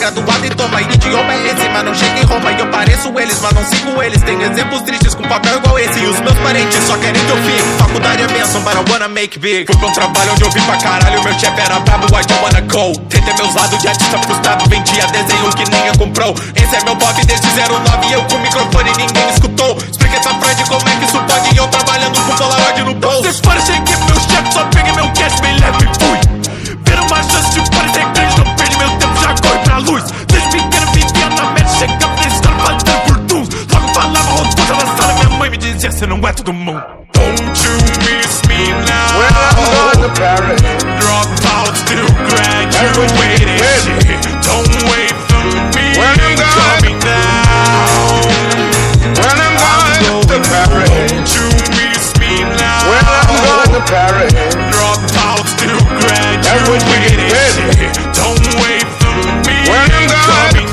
graduado e toma. Idioma é esse, mas não chega em Roma. E eu pareço eles, mas não sigo eles. Tem exemplos tristes com papel igual esse. E os meus parentes só querem que eu fique. Faculdade é benção, but I wanna make big. Fui pra um trabalho onde eu vi pra caralho. Meu chefe era brabo, I don't wanna go. Tentei meus lados de artista frustrado. Vendia desenho que ninguém comprou. Esse é meu pop desde 09. Eu com o microfone e ninguém escutou. Expliquei pra Fred como é que isso pode. E eu trabalhando com Polaroid no bolso. Vocês parecem que meu chefe só peguei meu cash, bem leve e fui. Vira uma chance de parecer grande. Não perde meu tempo, já corre pra luz. Desde pequeno vivia na média. Chegava na escola fazendo fortunes. Logo falava rodosa na sala. Minha mãe me dizia, cê não é todo mundo. Don't you miss me now? When I'm gone to Paris. Dropout, still graduating. Shit, don't wait for me. When I'm gone. Call me now. When I'm gone to Paris. Don't you miss me now? When I'm gone to Paris. Dropout, still graduating. Shit, don't wait for me. When I'm Call gone. me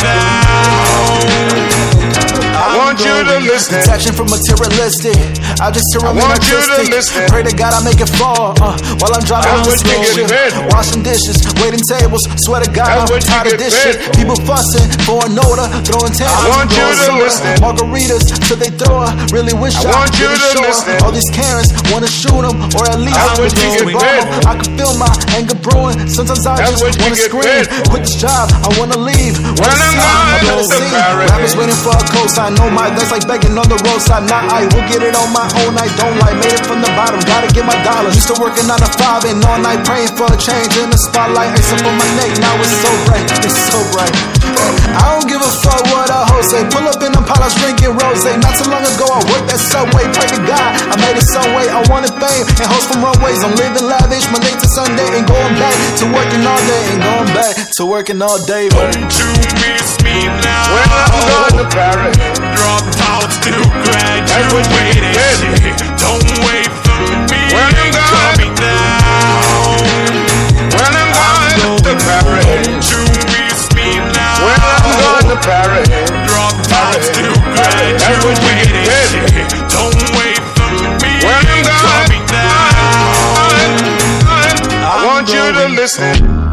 now. I want you to listen. Detaching from materialistic, I just hear I'm want you to artistic. listen. Pray to God I make it fall. While I'm driving on the That's what you slow get shit. fed. Washing dishes, waiting tables. Swear to God That's I'm what you tired of get this fed. shit. People fussing for a nota, throwing tables. I want you blowing to soda. listen. Margaritas till they throw her. Really wish I want you didn't to show her. listen. All these Karens wanna shoot them, or at least That's what you get bomb 'em. fed. I can feel my anger brewing. Sometimes I That's just what you wanna get scream. fed. Quit this job, I wanna leave. When I'm gone to Paris. Rappers waiting for a cosign. No my that's like begging on the roadside. Not I will get it on my own. I don't lie. Made it from the bottom. Gotta get my dollars. Used to working 9 to 5 and all night praying for a change in the spotlight. Ice up on my neck. Now it's so bright. It's so bright. I don't give a fuck what a hoe say. Pull up in them pilots drinking rose. Not too long ago I worked that Subway. Pray to God I made it some way. I wanted fame and host from runways. I'm living lavish Monday to Sunday and going back to working all day and going back to working all day. Don't you miss me now? When I'm gone to Paris. Dropout, still That's what you graduating. get fed. Shit, don't wait for me. When I'm gone. Call me now. When I'm gone to Paris. Don't you miss me now? When I'm gone to Paris. Dropout, still That's what you get graduating. fed. Shit, don't wait for me. When I'm Call gone. me now. I want you to listen.